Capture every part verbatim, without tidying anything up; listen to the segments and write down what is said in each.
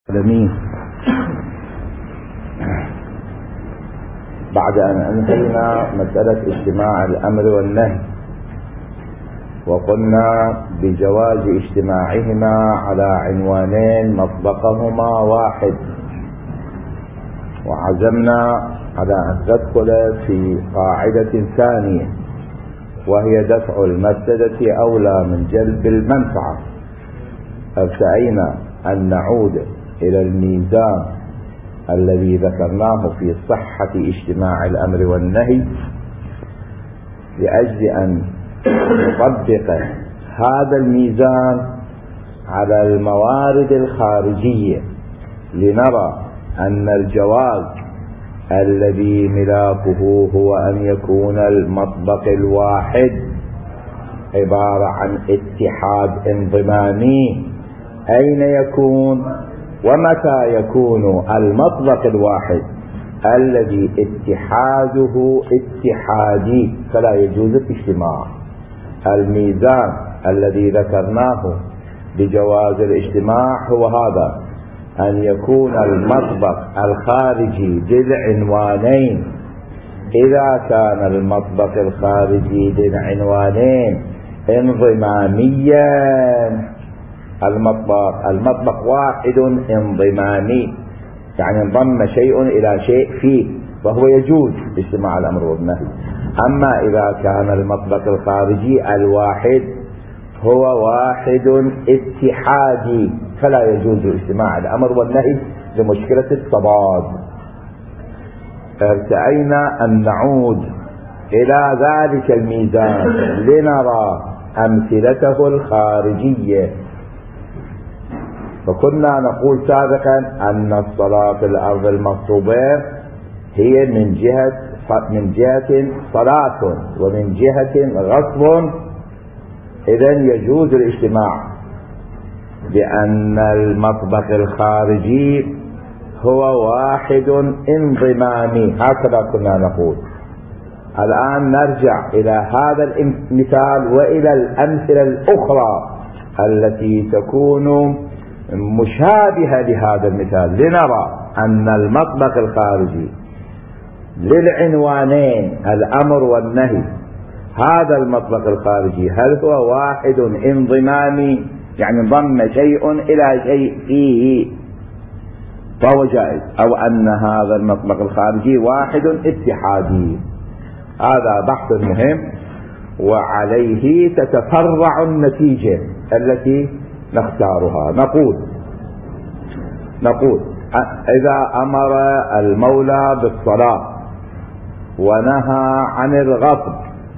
العالمين. بعد أن أنهينا مسألة اجتماع الأمر والنهي وقلنا بجواز اجتماعهما على عنوانين مطبقهما واحد، وعزمنا على أن ندخل في قاعدة ثانية وهي دفع المفسدة أولى من جلب المنفعة. ارتأينا أن نعود إلى الميزان الذي ذكرناه في صحة اجتماع الأمر والنهي لأجل أن نطبق هذا الميزان على الموارد الخارجية لنرى أن الجواز الذي ملاكه هو أن يكون المطبق الواحد عبارة عن اتحاد انضمامي. أين يكون ومتى يكون المطبق الواحد الذي اتحاده اتحادي فلا يجوز الاجتماع. الميزان الذي ذكرناه بجواز الاجتماع هو هذا، أن يكون المطبق الخارجي للعنوانين. إذا كان المطبق الخارجي للعنوانين انضماميا، المطبق المطبق واحد انضمامي يعني انضم شيء إلى شيء فيه فهو يجوز اجتماع الأمر والنهي. أما إذا كان المطبق الخارجي الواحد هو واحد اتحادي فلا يجوز اجتماع الأمر والنهي لمشكلة التضاد. ارتأينا أن نعود إلى ذلك الميزان لنرى أمثلته الخارجية. فكنا نقول سابقا أن الصلاة في الأرض المغصوبة هي من جهة من جهة صلاة ومن جهة غصب، إذن يجوز الاجتماع لأن المطبق الخارجي هو واحد انضمامي. هكذا كنا نقول. الآن نرجع إلى هذا المثال وإلى الأمثلة الأخرى التي تكون مشابهة لهذا المثال لنرى أن المطبق الخارجي للعنوانين الأمر والنهي، هذا المطبق الخارجي هل هو واحد انضمامي يعني انضم شيء إلى شيء فيه فهو جائز، أو أن هذا المطبق الخارجي واحد اتحادي. هذا بحث مهم وعليه تتفرع النتيجة التي نختارها. نقول نقول إذا أمر المولى بالصلاة ونهى عن الغصب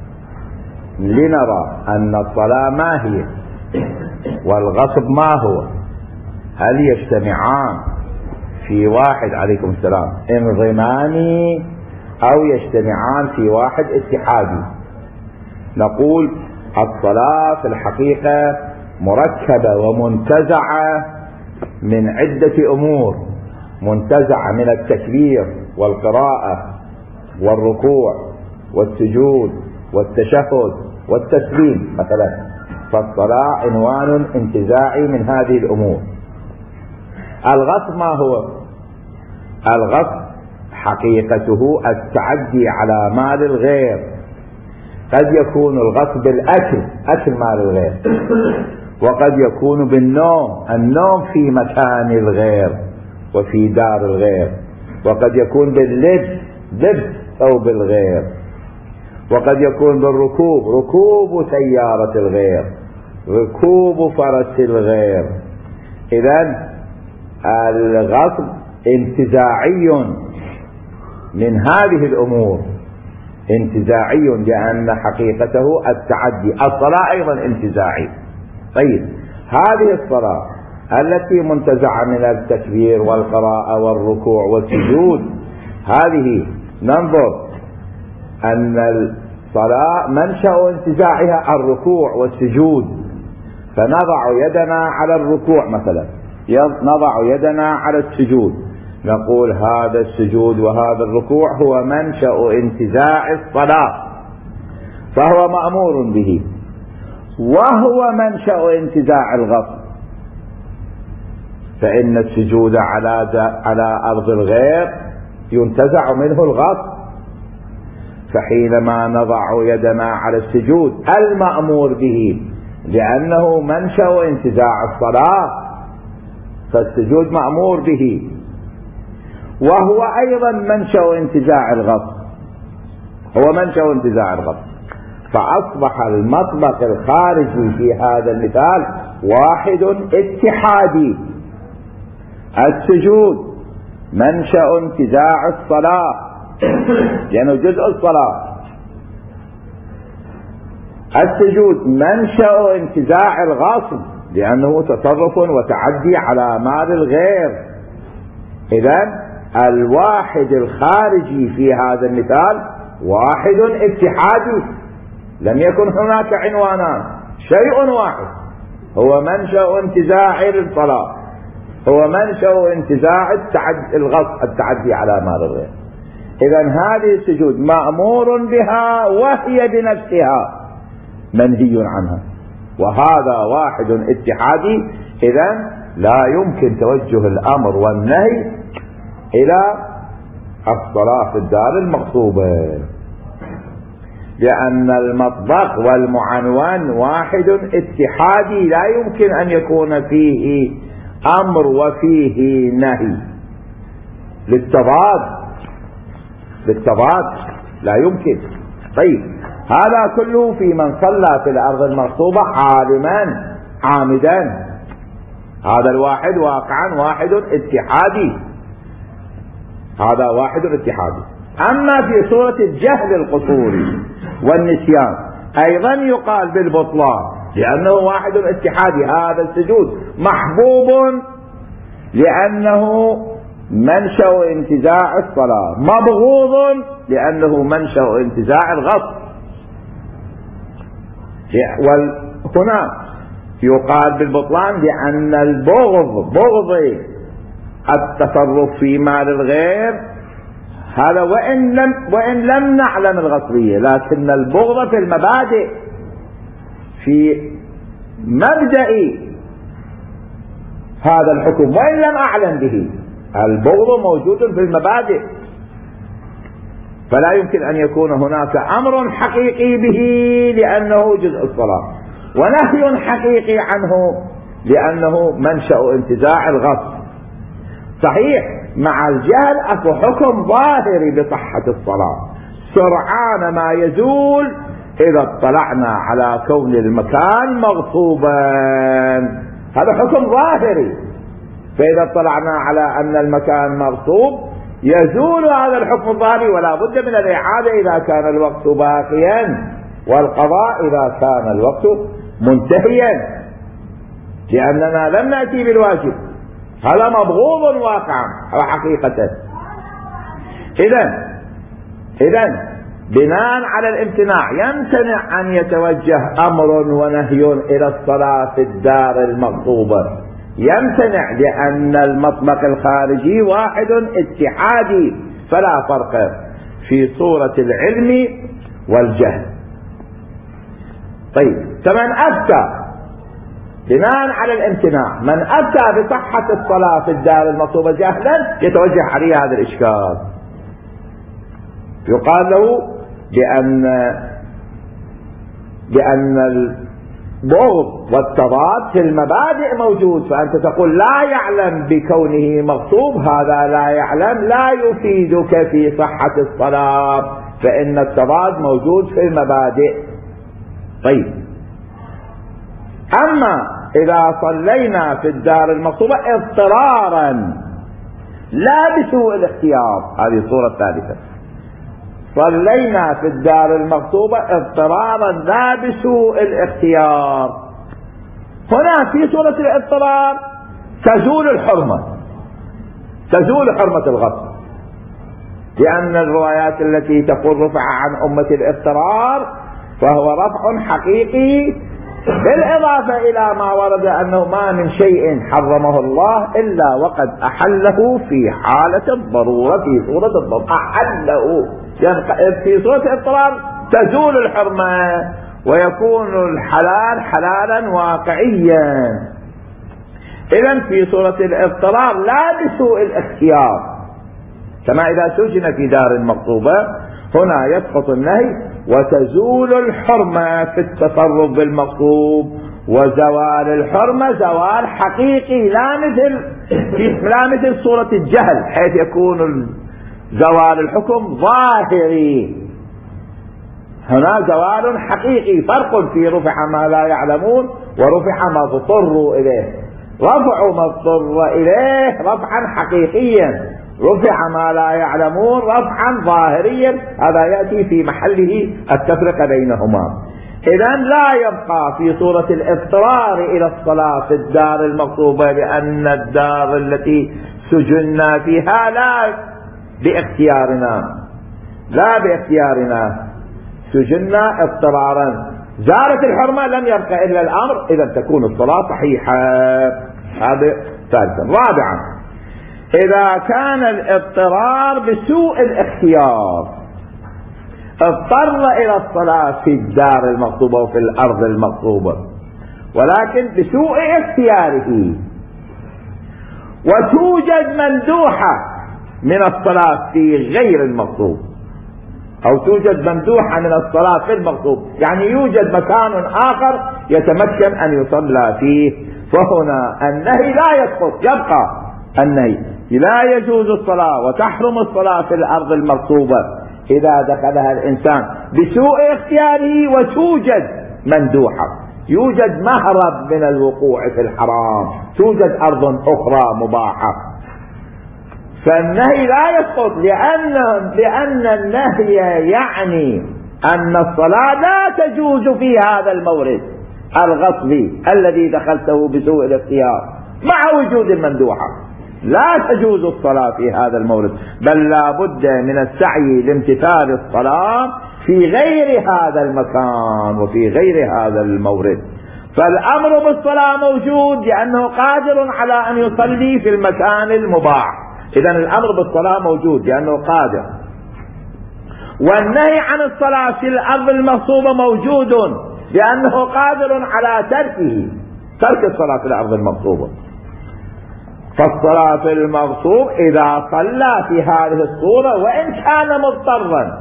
لنرى أن الصلاة ما هي والغصب ما هو، هل يجتمعان في واحد عليكم السلام انضمامي أو يجتمعان في واحد اتحادي؟ نقول الصلاة في الحقيقة مركبة ومنتزعة من عدة أمور، منتزعة من التكبير والقراءة والركوع والسجود والتشهد والتسليم مثلا. فالصلاة عنوان انتزاعي من هذه الأمور. الغصب ما هو؟ الغصب حقيقته التعدي على مال الغير. قد يكون الغصب بالأكل، أكل مال الغير، وقد يكون بالنوم، النوم في مكان الغير وفي دار الغير، وقد يكون باللبس، لبس ثوب الغير، وقد يكون بالركوب، ركوب سيارة الغير، ركوب فرس الغير. إذن الغصب انتزاعي من هذه الأمور، انتزاعي لأن حقيقته التعدي. الصلاة أيضا انتزاعي. طيب هذه الصلاة التي منتزعة من التكبير والقراءة والركوع والسجود، هذه ننظر أن الصلاة منشأ انتزاعها الركوع والسجود، فنضع يدنا على الركوع مثلا، نضع يدنا على السجود، نقول هذا السجود وهذا الركوع هو منشأ انتزاع الصلاة فهو مأمور به، وهو منشأ انتزاع الغصب. فإن السجود على على أرض الغير ينتزع منه الغصب. فحينما نضع يدنا على السجود المأمور به لأنه منشأ انتزاع الصلاة، فالسجود مأمور به، وهو أيضا منشأ انتزاع الغصب، هو منشأ انتزاع الغصب. فأصبح المطبق الخارجي في هذا المثال واحد اتحادي. السجود منشأ انتزاع الصلاة لأنه جزء الصلاة، السجود منشأ انتزاع الغصب لأنه تصرف وتعدي على مال الغير. إذن الواحد الخارجي في هذا المثال واحد اتحادي، لم يكن هناك عنوانان، شيء واحد هو منشأ انتزاع الصلاة، هو منشأ انتزاع التعدي الغصب، التعدي على مال الغير. إذن هذه السجود مأمور بها وهي بنفسها منهي عنها، وهذا واحد اتحادي. إذن لا يمكن توجه الأمر والنهي إلى الصلاة في الدار المغصوبة، لأن المطبق والمعنون واحد اتحادي لا يمكن أن يكون فيه أمر وفيه نهي للتضاد، للتضاد لا يمكن. طيب هذا كله في من صلى في الأرض المغصوبة عالما عامدا، هذا الواحد واقعا واحد اتحادي، هذا واحد اتحادي. أما في صورة الجهل القصوري والنسيان أيضا يقال بالبطلان لأنه واحد اتحادي. هذا السجود محبوب لأنه منشأ انتزاع الصلاة، مبغوض لأنه منشأ انتزاع الغصب. وهنا يقال بالبطلان لأن البغض، بغض التصرف في مال الغير، هذا وإن لم, وإن لم نعلم الغصبية، لكن البغض في المبادئ، في مبدأ هذا الحكم وإن لم أعلم به، البغض موجود في المبادئ، فلا يمكن أن يكون هناك أمر حقيقي به لأنه جزء الصلاة، ونهي حقيقي عنه لأنه منشأ انتزاع الغصب. صحيح مع الجهل أكو حكم ظاهري بصحة الصلاة سرعان ما يزول إذا اطلعنا على كون المكان مغصوبا، هذا حكم ظاهري. فإذا اطلعنا على أن المكان مغصوب يزول هذا الحكم الظاهري، ولا بد من الإعادة إذا كان الوقت باقيا، والقضاء إذا كان الوقت منتهيا، لأننا لم نأتي بالواجب، هذا مبغوض واقعا وحقيقة. إذن إذن بناء على الامتناع يمتنع أن يتوجه أمر ونهي إلى الصلاة في الدار المغصوبة، يمتنع لأن المطلق الخارجي واحد اتحادي، فلا فرق في صورة العلم والجهل. طيب فمن أفتى بناء على الامتناع، من أفتى بصحة الصلاة في الدار المغصوبة جهلا يتوجه عليه هذا الإشكال، يقال له بأن بأن البغض والتضاد في المبادئ موجود، فأنت تقول لا يعلم بكونه مغصوب، هذا لا يعلم لا يفيدك في صحة الصلاة، فإن التضاد موجود في المبادئ. طيب أما إذا صلينا في الدار المغصوبة اضطرارا لا بسوء الاختيار، هذه الصورة الثالثة، صلينا في الدار المغصوبة اضطرارا لا بسوء الاختيار، هنا في صورة الاضطرار تزول الحرمة، تزول حرمة الغصب، لأن الروايات التي تقول رفع عن أمة الاضطرار فهو رفع حقيقي، بالإضافة إلى ما ورد أنه ما من شيء حرمه الله إلا وقد أحله في حالة الضرورة، في صورة الضرورة أحله، في صورة الاضطرار تزول الحرمة ويكون الحلال حلالا واقعيا. إذن في صورة الاضطرار لا بسوء الاختيار، كما إذا سجن في دار مغصوبة هنا يسقط النهي وتزول الحرمة في التصرف بالمغصوب، وزوال الحرمة زوال حقيقي لا مثل لا مثل صورة الجهل حيث يكون زوال الحكم ظاهري. هنا زوال حقيقي، فرق في رفع ما لا يعلمون ورفع ما اضطروا إليه. رفع ما اضطر إليه رفعا حقيقيا، رفع ما لا يعلمون رفعا ظاهريا، هذا يأتي في محله التفرقة بينهما. إذن لا يبقى في صورة الاضطرار إلى الصلاة في الدار المغصوبة، لأن الدار التي سجننا فيها لا باختيارنا لا باختيارنا سجننا اضطرارا، زالت الحرمة لم يبقى إلا الأمر، إذا تكون الصلاة صحيحة. هذا ثالثا. رابعا، إذا كان الاضطرار بسوء الاختيار، اضطر إلى الصلاة في الدار المغصوبة وفي الأرض المغصوبة ولكن بسوء اختياره، وتوجد مندوحة من الصلاة في غير المغصوب، أو توجد مندوحة من الصلاة في المغصوب، يعني يوجد مكان آخر يتمكن أن يصلى فيه، فهنا النهي لا يسقط، يبقى النهي. لا يجوز الصلاة وتحرم الصلاة في الأرض المغصوبة إذا دخلها الإنسان بسوء اختياره وتوجد مندوحة، يوجد مهرب من الوقوع في الحرام، توجد أرض أخرى مباحة، فالنهي لا يسقط، لأن لأن النهي يعني أن الصلاة لا تجوز في هذا المورد الغصبي الذي دخلته بسوء الاختيار مع وجود المندوحة، لا تجوز الصلاة في هذا المورد، بل لا بد من السعي لامتثال الصلاة في غير هذا المكان وفي غير هذا المورد. فالأمر بالصلاة موجود لأنه قادر على أن يصلي في المكان المباح، إذن الأمر بالصلاة موجود لأنه قادر، والنهي عن الصلاة في الأرض المغصوبة موجود لأنه قادر على تركه، ترك الصلاة في الأرض المغصوبة. فالصلاة في المغصوب إذا صلى في هذه الصورة وإن كان مضطرا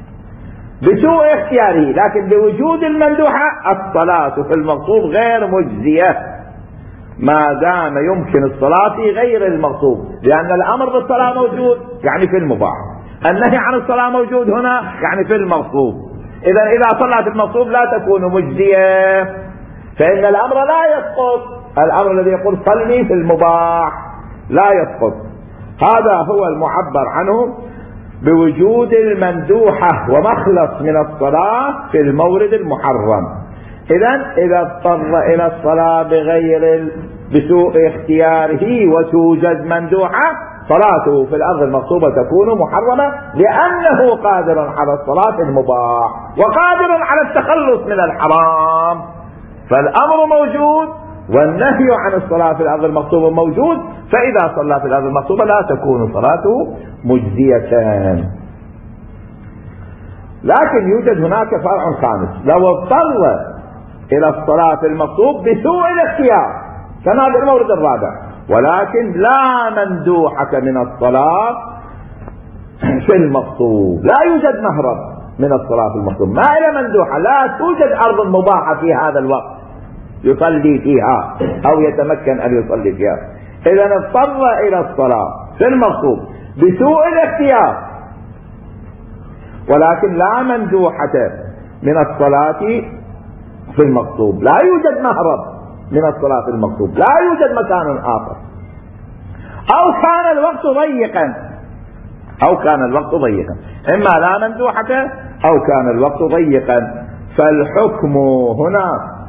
بسوء اختياره، لكن بوجود المندوحة الصلاة في المغصوب غير مجزية ما دام يمكن الصلاة في غير المغصوب، لأن الأمر بالصلاة موجود يعني في المباح، النهي عن الصلاة موجود هنا يعني في المغصوب. إذا إذا صلى في المغصوب لا تكون مجزية، فإن الأمر لا يسقط، الأمر الذي يقول صلي في المباح لا يسقط. هذا هو المعبر عنه بوجود المندوحة ومخلص من الصلاة في المورد المحرم. إذن إذا اضطر إلى الصلاة بغير بسوء اختياره وتوجد مندوحة، صلاته في الأرض المغصوبة تكون محرمة لأنه قادر على الصلاة المباح وقادر على التخلص من الحرام، فالأمر موجود والنهي عن الصلاة في الأرض المغصوبة موجود، فإذا صلى في الأرض المغصوبة لا تكون صلاته مجزية. لكن يوجد هناك فرع خامس، لو اضطر إلى الصلاة في المغصوب بسوء الاختيار كما في المورد الرابع، ولكن لا مندوحة من الصلاة في المغصوب، لا يوجد مهرب من الصلاة في المغصوب، ما إلى مندوحة، لا توجد أرض مباحة في هذا الوقت يصلي فيها أو يتمكن أن يصلي فيها، إذا اضطر إلى الصلاة في المغصوب بسوء الاختيار ولكن لا مندوحة من الصلاة في المغصوب، لا يوجد مهرب من الصلاة في المغصوب، لا يوجد مكان آخر، أو كان الوقت ضيقا أو كان الوقت ضيقا إما لا مندوحة أو كان الوقت ضيقا، فالحكم هنا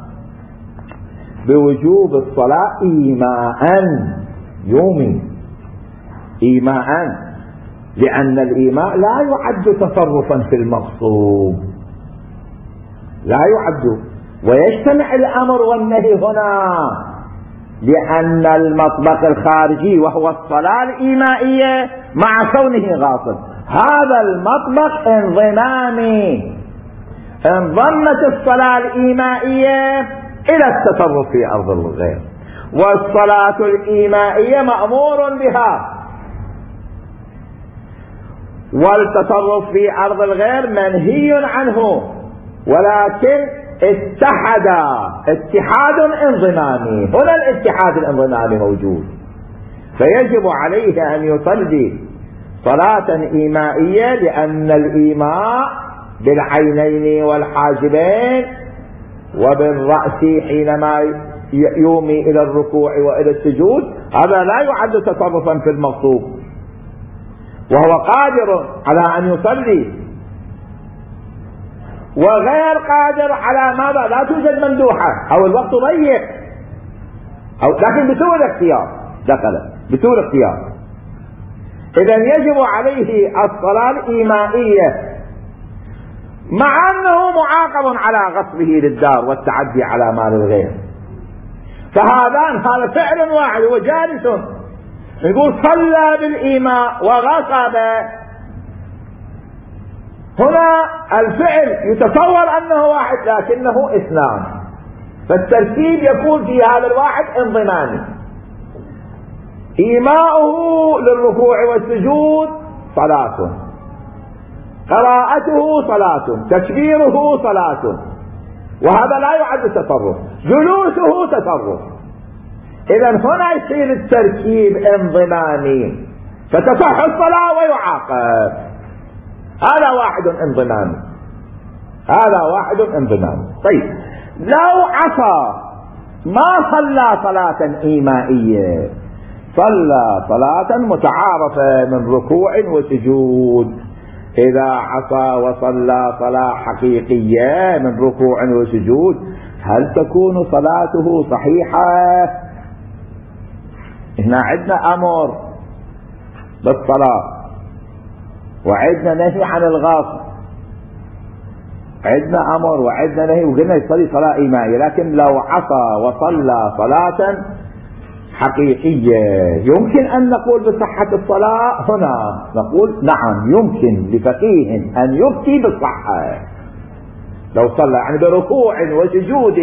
بوجوب الصلاة إيماء يومي، إيماء، لأن الإيماء لا يعد تصرفا في المغصوب، لا يعد، ويجتمع الأمر والنهي هنا لأن المطبق الخارجي وهو الصلاة الإيمائية مع كونه غاصب، هذا المطبق انضمامي، انضمت الصلاة الإيمائية إلى التصرف في أرض الغير، والصلاة الإيمائية مأمور بها، والتصرف في أرض الغير منهي عنه، ولكن اتحد اتحاد انضمامي. هنا الاتحاد الانضمامي موجود، فيجب عليه أن يصلي صلاة إيمائية، لأن الإيماء بالعينين والحاجبين وبالرأس حينما يومي إلى الركوع وإلى السجود هذا لا يعد تصرفا في المغصوب، وهو قادر على أن يصلي، وغير قادر على ماذا؟ لا توجد مندوحة أو الوقت ضيق، أو لكن بدون اختيار دخل بدون اختيار. إذن يجب عليه الصلاة الإيمائية، مع أنه معاقب على غصبه للدار والتعدي على مال الغير. فهذان هذا فعل واحد، هو جالس يقول صلى بالإيماء وغصب. هنا الفعل يتصور أنه واحد لكنه اثنان، فالترتيب يكون في هذا الواحد انضمامي. إيماؤه للركوع والسجود صلاة، قراءته صلاة، تكبيره صلاة، وهذا لا يعد تصرف، جلوسه تصرف. إذن هنا يصير التركيب انضمامي، فتصح الصلاة ويعاقب. هذا واحد انضمامي، هذا واحد انضمامي. طيب لو عصى ما صلى صلاة إيمائية، صلى صلاة متعارفة من ركوع وسجود. إذا عصى وصلى صلاة حقيقية من ركوع وسجود هل تكون صلاته صحيحة؟ هنا عندنا أمر بالصلاة وعندنا نهي عن الغاصب، عندنا أمر وعندنا نهي، وقلنا يصلي صلاة إيمائية. لكن لو عصى وصلى صلاة حقيقية يمكن أن نقول بصحة الصلاة؟ هنا نقول نعم، يمكن لفقيه أن يفتي بالصحة لو صلى يعني بركوع وسجود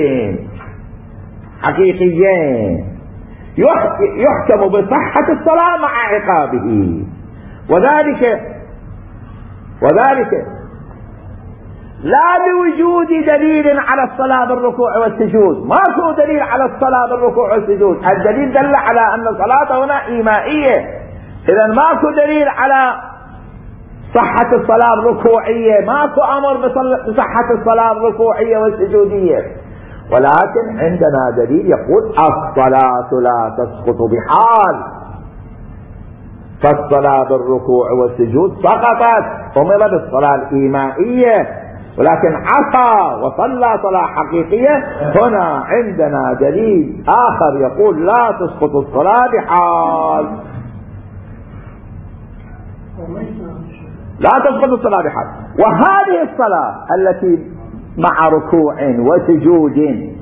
حقيقيين، يحكم بصحة الصلاة مع عقابه. وذلك وذلك لا بوجود دليل على الصلاة بالركوع والسجود، ماكو دليل على الصلاة بالركوع والسجود، الدليل دل على أن الصلاة هنا إيمائية، إذا ماكو دليل على صحة الصلاة الركوعية، ماكو أمر بصحة الصلاة الركوعية والسجودية. ولكن عندنا دليل يقول الصلاة لا تسقط بحال، فالصلاة بالركوع والسجود سقطت، أمر بالصلاة الإيمائية، ولكن عصى وصلى صلاة حقيقية. هنا عندنا دليل آخر يقول لا تسقط الصلاة بحال، لا تسقط الصلاة بحال. وهذه الصلاة التي مع ركوع وسجود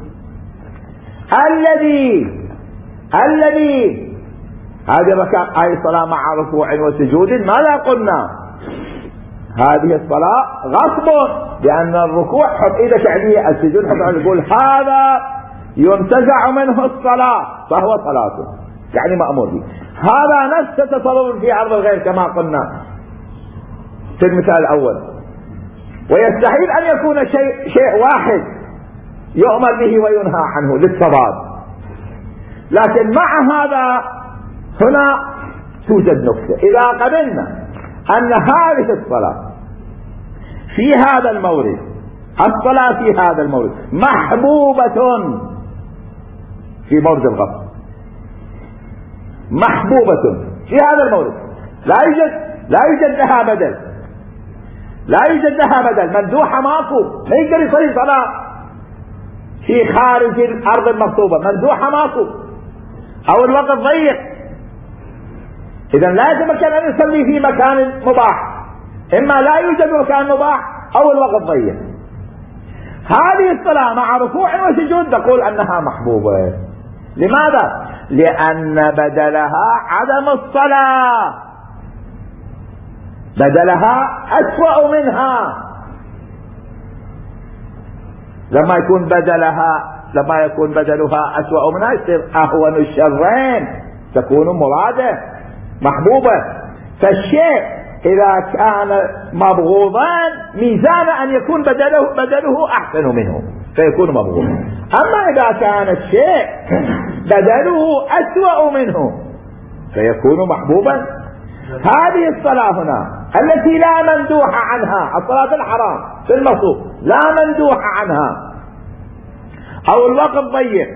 الذي الذي هذه الركعة هذه الصلاة مع ركوع وسجود ماذا قلنا؟ هذه الصلاة غصب، لأن الركوع حط إيدك عليه، السجود حط عليه، يقول هذا ينتزع منه الصلاة فهو صلاته، يعني مأمور به. هذا نفس التصرف في عرض الغير كما قلنا في المثال الأول، ويستحيل أن يكون شيء شيء واحد يؤمر به وينهى عنه للتضاد. لكن مع هذا هنا توجد نكتة، إذا قبلنا أن هذه الصلاة في هذا المورد، الصلاة في هذا المورد محبوبة في مورد الغصب، محبوبة في هذا المورد، لا يوجد لا يوجد لها بدل، لا يوجد لها بدل، مندوحة ماكو، ما يقدر يصلي صلاة في خارج الأرض المغصوبة، مندوحة ماكو، أو الوقت ضيق، إذا لا يتمكن أن يصلي في مكان مباح، إما لا يوجد مكان مباح أو الوقت ضيق. هذه الصلاة مع ركوع وسجود نقول أنها محبوبة. لماذا؟ لأن بدلها عدم الصلاة، بدلها أسوأ منها. لما يكون بدلها لما يكون بدلها أسوأ منها يصير أهون الشرين، تكون مرادة محبوبة. فالشيء إذا كان مبغوضا ميزان أن يكون بدله, بدله أحسن منه فيكون مبغوضا. أما إذا كان الشيء بدله أسوأ منه فيكون محبوبا. هذه الصلاة هنا التي لا مندوح عنها، الصلاة الحرام في المصوب لا مندوح عنها أو الوقت ضيق،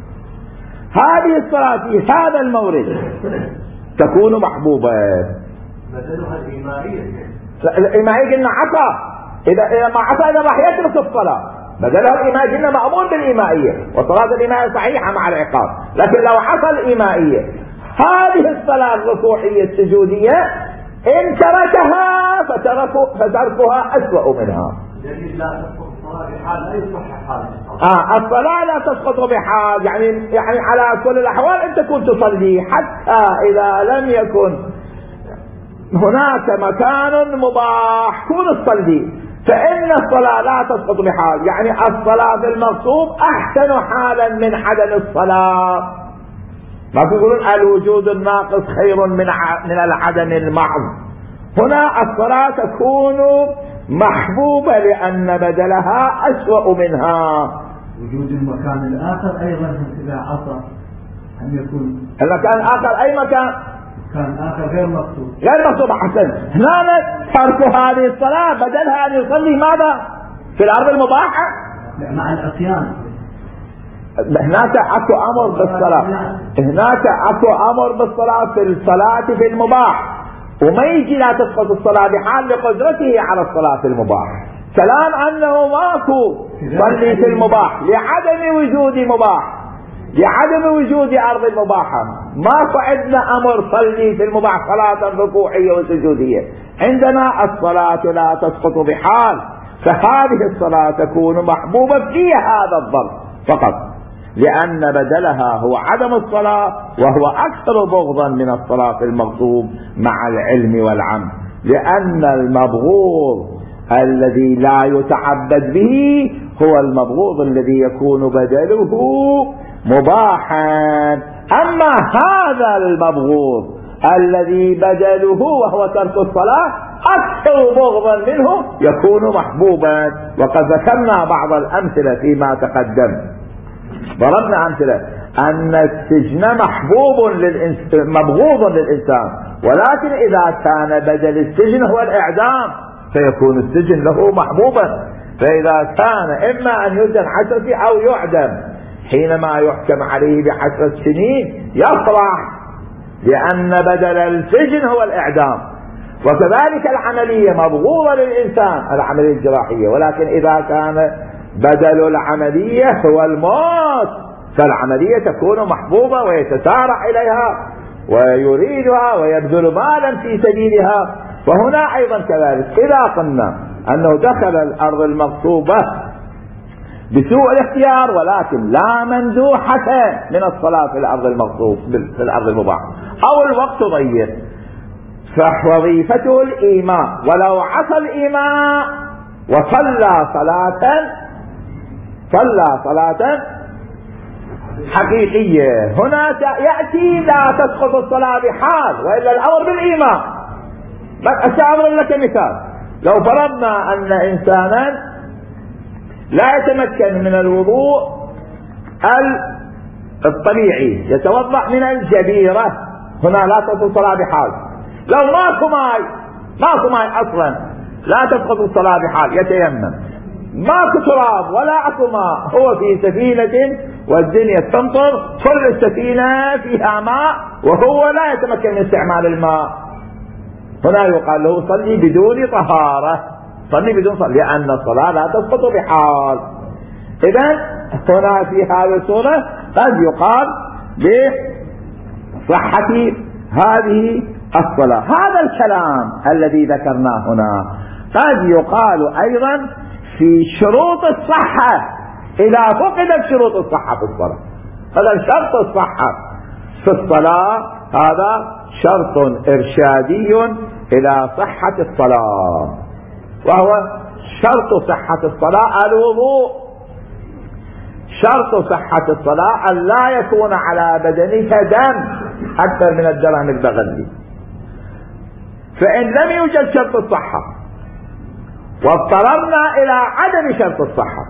هذه الصلاة في هذا المورد تكون محبوبة. بدلها الإيمائية. الإيمائية قلنا عصا، إذا إذا ما عصا إذا راح يترك الصلاة، بدلها الإيمائية قلنا مأمون بالإيمائية، وصلاة الإيمائية صحيحة مع العقاب. لكن لو عصا الإيمائية هذه الصلاة الركوعية السجودية إن تركها فتركها أسوأ منها. لا تسقط الصلاة بحال لا يصح حال آه الصلاة لا تسقط بحال، يعني يعني على كل الأحوال أنت كنت تصلي حتى إذا لم يكن هناك مكان مباح كون تصلي، فإن الصلاة لا تسقط بحال. يعني الصلاة المغصوب أحسن حالا من عدم الصلاة. ما يقولون الوجود الناقص خير من من العدم المحض. هنا الصلاة تكون محبوبة لأن بدلها أسوأ منها. وجود المكان الآخر أيضا إذا عصى أن يكون المكان الآخر أي مكان كان آخر غير مقصود غير مقصود أحسن. هنا ترك هذه الصلاة بدلها أن يصلي ماذا في الأرض المباحة مع العصيان. هناك اكو امر بالصلاة، هناك اكو امر بالصلاة في الصلاة في المباح، وما يجي لا تسقط الصلاة بحال لقدرته على الصلاة في المباح. كلام انه ماكو صلي في المباح لعدم وجود مباح، لعدم وجود ارض المباحة، ماكو عندنا امر صلي في المباح صلاة ركوعية وسجودية. عندنا الصلاة لا تسقط بحال، فهذه الصلاة تكون محبوبة في هذا الظرف فقط، لأن بدلها هو عدم الصلاة، وهو أكثر بغضا من الصلاة المغصوب مع العلم والعمل. لأن المبغوض الذي لا يتعبد به هو المبغوض الذي يكون بدله مباحا. أما هذا المبغوض الذي بدله وهو ترك الصلاة أكثر بغضا منه يكون محبوبا. وقد ذكرنا بعض الأمثلة فيما تقدم، ضربنا أمثلة أن السجن محبوب للإنسان مبغوض للإنسان، ولكن إذا كان بدل السجن هو الإعدام فيكون السجن له محبوبا. فإذا كان إما أن يسجن عشرة أو يعدم، حينما يحكم عليه بعشرة سنين يفرح لأن بدل السجن هو الإعدام. وكذلك العملية مبغوضة للإنسان العملية الجراحية، ولكن إذا كان بدل العملية هو الموت فالعملية تكون محبوبة ويتسارع إليها ويريدها ويبذل مالا في سبيلها. وهنا أيضا كذلك إذا قلنا أنه دخل الأرض المغصوبة بسوء الاختيار ولكن لا مندوحة من الصلاة في الأرض المغصوب في الأرض المباح أو الوقت ضيق، فوظيفته الإيماء، ولو عصى الإيماء وصلى صلاة صلى صلاة حقيقية هنا يأتي لا تسقط الصلاة بحال، وإلا الأمر بالإيمان. أستعرض لك مثال، لو فرضنا أن إنسانا لا يتمكن من الوضوء الطبيعي، يتوضأ من الجبيرة، هنا لا تسقط الصلاة بحال. لو ماكو ماء ماكو ماء أصلا لا تسقط الصلاة بحال، يتيمم. ماكو تراب ولا اكو ماء، هو في سفينة والدنيا تمطر، كل السفينة فيها ماء وهو لا يتمكن من استعمال الماء، هنا يقال له صلي بدون طهارة، صلي بدون صلاة، لأن الصلاة لا تسقط بحال. إذن هنا في هذه الصورة قد يقال بصحة هذه الصلاة. هذا الكلام الذي ذكرناه هنا قد يقال أيضا في شروط الصحة إذا فقدت شروط الصحة في الصلاة. هذا شرط الصحة في الصلاة، هذا شرط إرشادي إلى صحة الصلاة، وهو شرط صحة الصلاة الوضوء. شرط صحة الصلاة أن لا يكون على بدنك دم أكثر من الدرهم البغلي. فإن لم يوجد شرط الصحة واضطررنا إلى عدم شرط الصحة،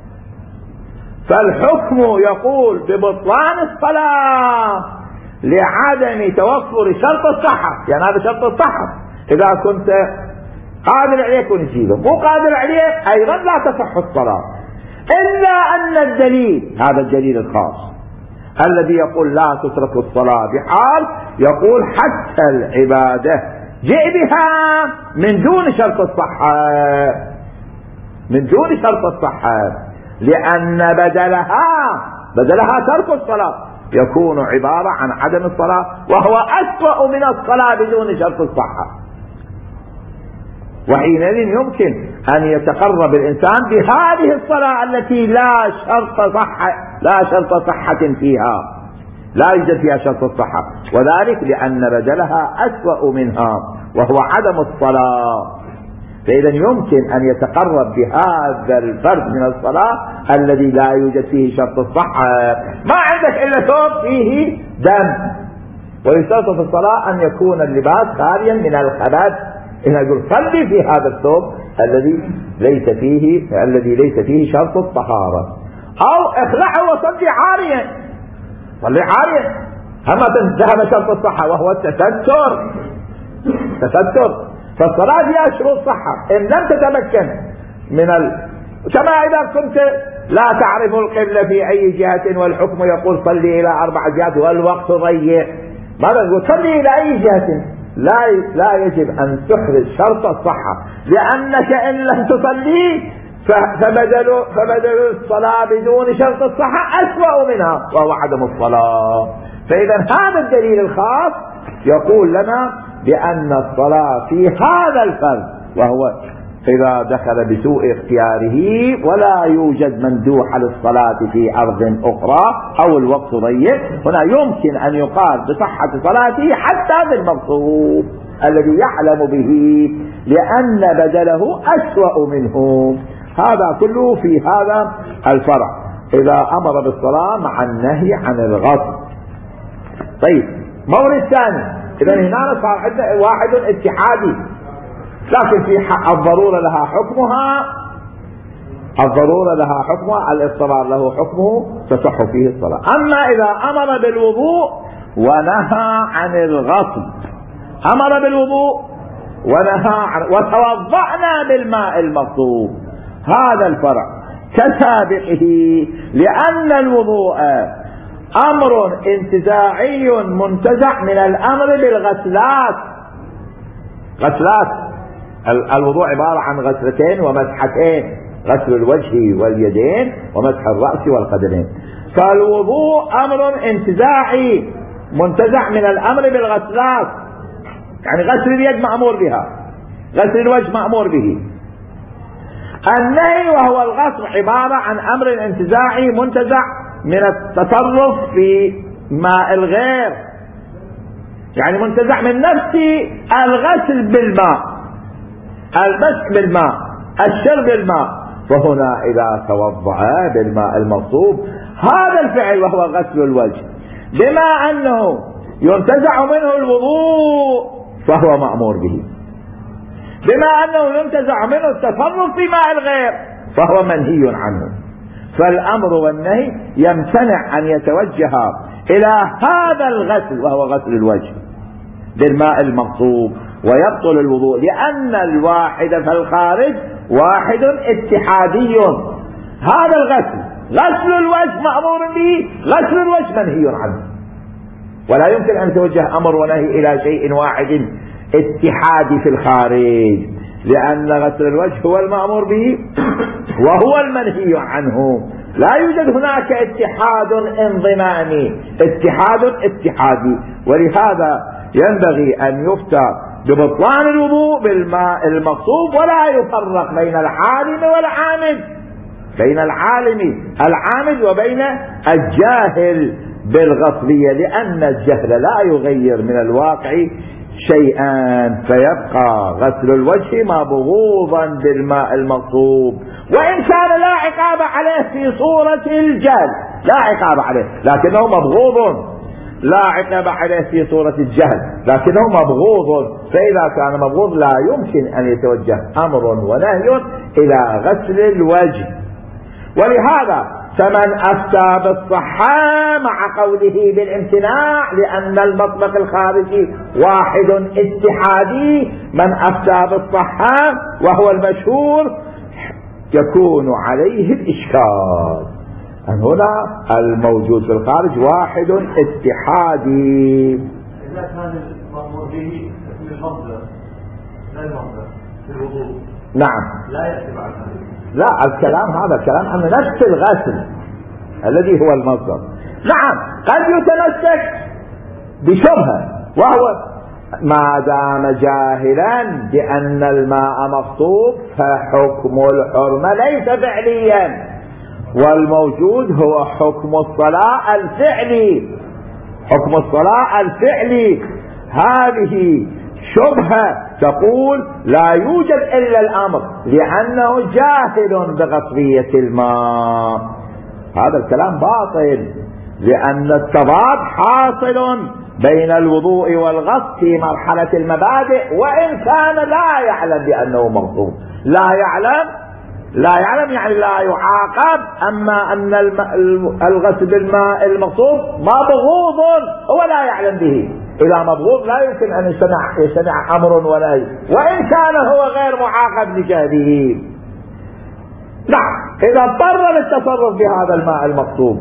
فالحكم يقول ببطلان الصلاة لعدم توفر شرط الصحة. يعني هذا شرط الصحة، إذا كنت قادر عليه كن تجيبه، مو قادر عليه أيضا لا تصح الصلاة. إلا أن الدليل، هذا الدليل الخاص الذي يقول لا تترك الصلاة بحال، يقول حتى العبادة جئ بها من دون شرط الصحة، من دون شرط الصحة، لأن بدلها بدلها ترك الصلاة يكون عبارة عن عدم الصلاة، وهو أسوأ من الصلاة بدون شرط الصحة. وحينئذ يمكن أن يتقرب الإنسان بهذه الصلاة التي لا شرط صحة لا شرط صحة فيها، لا يوجد فيها شرط الصحة، وذلك لأن بدلها أسوأ منها وهو عدم الصلاة. فإذا يمكن أن يتقرب بهذا الفرد من الصلاة الذي لا يوجد فيه شرط الصحة. ما عندك إلا ثوب فيه دم، ويشترط في الصلاة أن يكون اللباس خاليا من الخبث، إن يقول صلي في هذا الثوب الذي ليس فيه الذي ليس فيه شرط الطهارة، أو اخلعه وصلي عاريا، صلي عاريا، هم ذهب شرط الصحة وهو التستر. تستر فالصلاة فيها شروط صحة. إن لم تتمكن من ال... كما إذا كنت لا تعرف القبلة في أي جهة والحكم يقول صلي إلى أربع جهات والوقت ضيق، ماذا نقول؟ صلي إلى أي جهة. لا لا يجب أن تحرز شرط الصحة، لأنك إن لم تصلي فبدل فبدل الصلاة بدون شرط الصحة أسوأ منها وهو عدم الصلاة. فإذا هذا الدليل الخاص يقول لنا بأن الصلاة في هذا الفرد، وهو إذا دخل بسوء اختياره ولا يوجد مندوح للصلاة في أرض أخرى أو الوقت ضيق، هنا يمكن أن يقال بصحة صلاته حتى بالمغصوب الذي يعلم به، لأن بدله أسوأ منه. هذا كله في هذا الفرع إذا أمر بالصلاة مع النهي عن الغصب. طيب، مورد ثاني، إذا هنا صار عندنا واحد اتحادي، لكن في الضرورة لها حكمها، الضرورة لها حكمها، الاضطرار له حكمه، تصح فيه الصلاة. أما إذا أمر بالوضوء ونهى عن الغسل، أمر بالوضوء ونهى عن وتوضأنا بالماء المغصوب، هذا الفرع كسابقه، لأن الوضوء أمر انتزاعي منتزع من الأمر بالغسلات. غسلات الوضوء عبارة عن غسلتين ومسحتين، غسل الوجه واليدين ومسح الرأس والقدمين. فالوضوء أمر انتزاعي منتزع من الأمر بالغسلات، يعني غسل اليد مأمور بها، غسل الوجه مأمور به. النهي وهو الغسل عبارة عن أمر انتزاعي منتزع من التصرف في ماء الغير، يعني منتزع من نفس الغسل بالماء، المسح بالماء، الشرب بالماء. وهنا إذا توضأ بالماء المغصوب، هذا الفعل وهو غسل الوجه بما أنه ينتزع منه الوضوء فهو مأمور به، بما أنه ينتزع منه التصرف في ماء الغير فهو منهي عنه. فالأمر والنهي يمتنع أن يتوجه إلى هذا الغسل وهو غسل الوجه بالماء المغصوب ويبطل الوضوء، لأن الواحد في الخارج واحد اتحادي. هذا الغسل غسل الوجه مأمور به، غسل الوجه منهي عنه، ولا يمكن أن يتوجه أمر ونهي إلى شيء واحد اتحادي في الخارج، لأن غسل الوجه هو المأمور به وهو المنهي عنه. لا يوجد هناك اتحاد انضمامي، اتحاد اتحادي. ولهذا ينبغي أن يفتى ببطلان الوضوء بالماء المغصوب، ولا يفرق بين العالم والعامد، بين العالم العامد وبين الجاهل بالغصبية، لأن الجهل لا يغير من الواقع شيئا، فيبقى غسل الوجه مبغوضا بالماء المغصوب، وإن كان لا عقاب عليه في صورة الجهل، لا عقاب عليه لكنه مبغوض، لا عقاب عليه في صورة الجهل لكنه مبغوض. فإذا كان مبغوض لا يمكن أن يتوجه أمر ونهي إلى غسل الوجه. ولهذا فمن أفتى بالصحة مع قوله بالامتناع لأن المطبخ الخارجي واحد اتحادي، من أفتى بالصحة وهو المشهور يكون عليه الإشكال أن هنا الموجود في الخارج واحد اتحادي. إذا كان المأمور به اسم المصدر لا المصدر في الوضوء نعم لا يأتي بعد ذلك. لا، الكلام هذا كلام عن نفس الغسل الذي هو المصدر. نعم قد يتمسك بشبهة، وهو ما دام جاهلا بأن الماء مغصوب فحكم الحرمة ليس فعليا، والموجود هو حكم الصلاة الفعلي، حكم الصلاة الفعلي. هذه شبهة تقول لا يوجد إلا الأمر لأنه جاهل بغصبية الماء، هذا الكلام باطل، لأن التضاد حاصل بين الوضوء والغسل في مرحلة المبادئ، وإن كان لا يعلم بأنه مغصوب، لا يعلم لا يعلم يعني لا يعاقب. أما أن الغسل بالماء المغصوب مبغوض هو لا يعلم به، إذا مبغوض لا يمكن أن يسمع, يسمع أمر ونهي وإن كان هو غير معاقب لجهله. نعم إذا اضطر للتصرف بهذا الماء المغصوب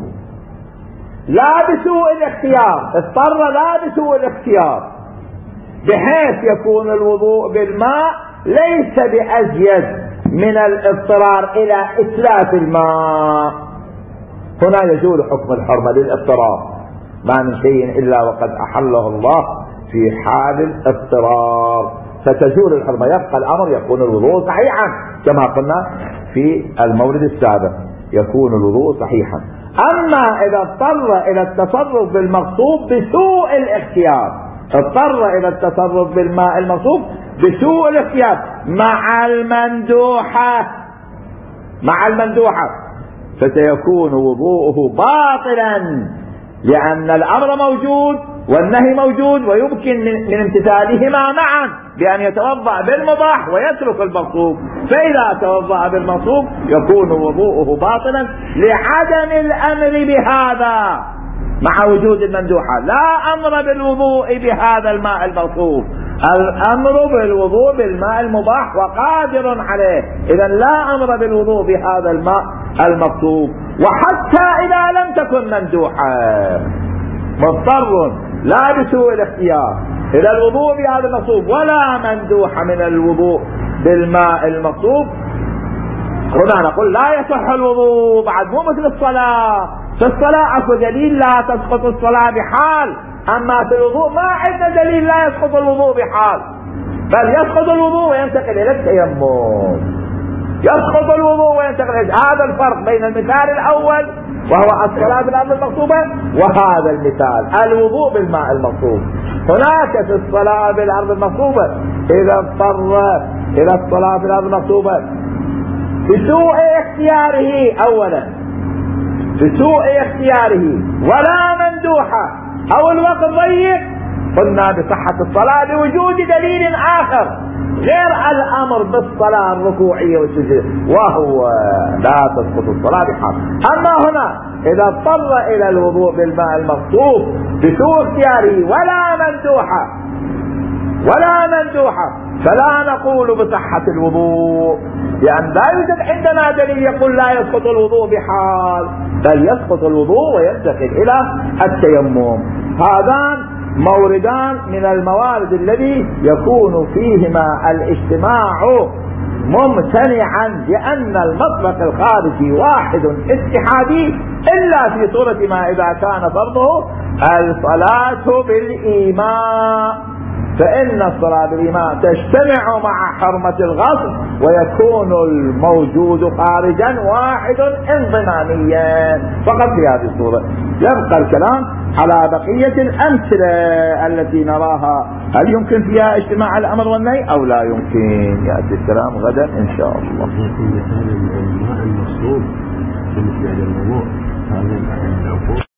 لا بسوء الاختيار، اضطر لا بسوء الاختيار، بحيث يكون الوضوء بالماء ليس بأزيد من الاضطرار إلى إتلاف الماء، هنا يزول حكم الحرمة للاضطرار، ما من شيء إلا وقد أحله الله في حال الاضطرار، فتزول الحرمة، يبقى الأمر يكون الوضوء صحيحا كما قلنا في المورد السابق، يكون الوضوء صحيحا. أما إذا اضطر إلى التصرف بالمغصوب بسوء الاختيار، اضطر إلى التصرف بالماء المغصوب بسوء الاختيار مع المندوحة مع المندوحة فسيكون وضوءه باطلا، لأن الأمر موجود والنهي موجود ويمكن من امتثالهما معا بأن يتوضأ بالمباح ويترك المغصوب، فإذا توضأ بالمغصوب يكون وضوءه باطلا لعدم الأمر بهذا مع وجود المندوحة. لا أمر بالوضوء بهذا الماء المغصوب، الأمر بالوضوء بالماء المباح وقادر عليه، إذا لا أمر بالوضوء بهذا الماء المغصوب. وحتى إذا لم تكن مندوحة مضطر لا بسوء الاختيار إلى الوضوء بهذا المغصوب ولا مندوحة من الوضوء بالماء المغصوب، هنا نقول لا يصح الوضوء بعد، مو مثل الصلاة. في الصلاة أكو دليل لا تسقط الصلاة بحال، أما في الوضوء ما عندنا دليل لا يسقط الوضوء بحال، بل يسقط الوضوء وينتقل إلى التيمم، يسقط الوضوء وينتقل. هذا الفرق بين المثال الأول وهو الصلاة بالأرض المغصوبة وهذا المثال الوضوء بالماء المغصوب. هناك في الصلاة بالأرض المغصوبة إذا اضطر إلى الصلاة بالأرض المغصوبة بسوء اختياره، أولا بسوء اختياره ولا مندوحة أو الوقت ضيق، قلنا بصحة الصلاة بوجود دليل آخر غير الأمر بالصلاة الركوعية والسجود، وهو لا تسقط الصلاة بحال. أما هنا إذا اضطر إلى الوضوء بالماء المغصوب بسوء اختياره ولا مندوحة ولا مندوحة فلا نقول بصحة الوضوء، لأن لا يوجد عندنا دليل يقول لا يسقط الوضوء بحال، بل يسقط الوضوء وينتقل إلى التيمم. هذان موردان من الموارد الذي يكون فيهما الاجتماع ممتنعا، لأن المطلق الخارجي واحد اتحادي إلا في صورة ما إذا كان فرضه الصلاة بالإيماء، فإن الصلاة بالإمام تجتمع مع حرمة الغصب ويكون الموجود خارجا واحد انضماميا فقط في هذه الصورة. يبقى الكلام على بقية الأمثلة التي نراها، هل يمكن فيها اجتماع الأمر والنهي أو لا يمكن؟ يأتي الكلام غدا إن شاء الله. مثال الماء المصروف بالنسبة للوضوء هذا العقول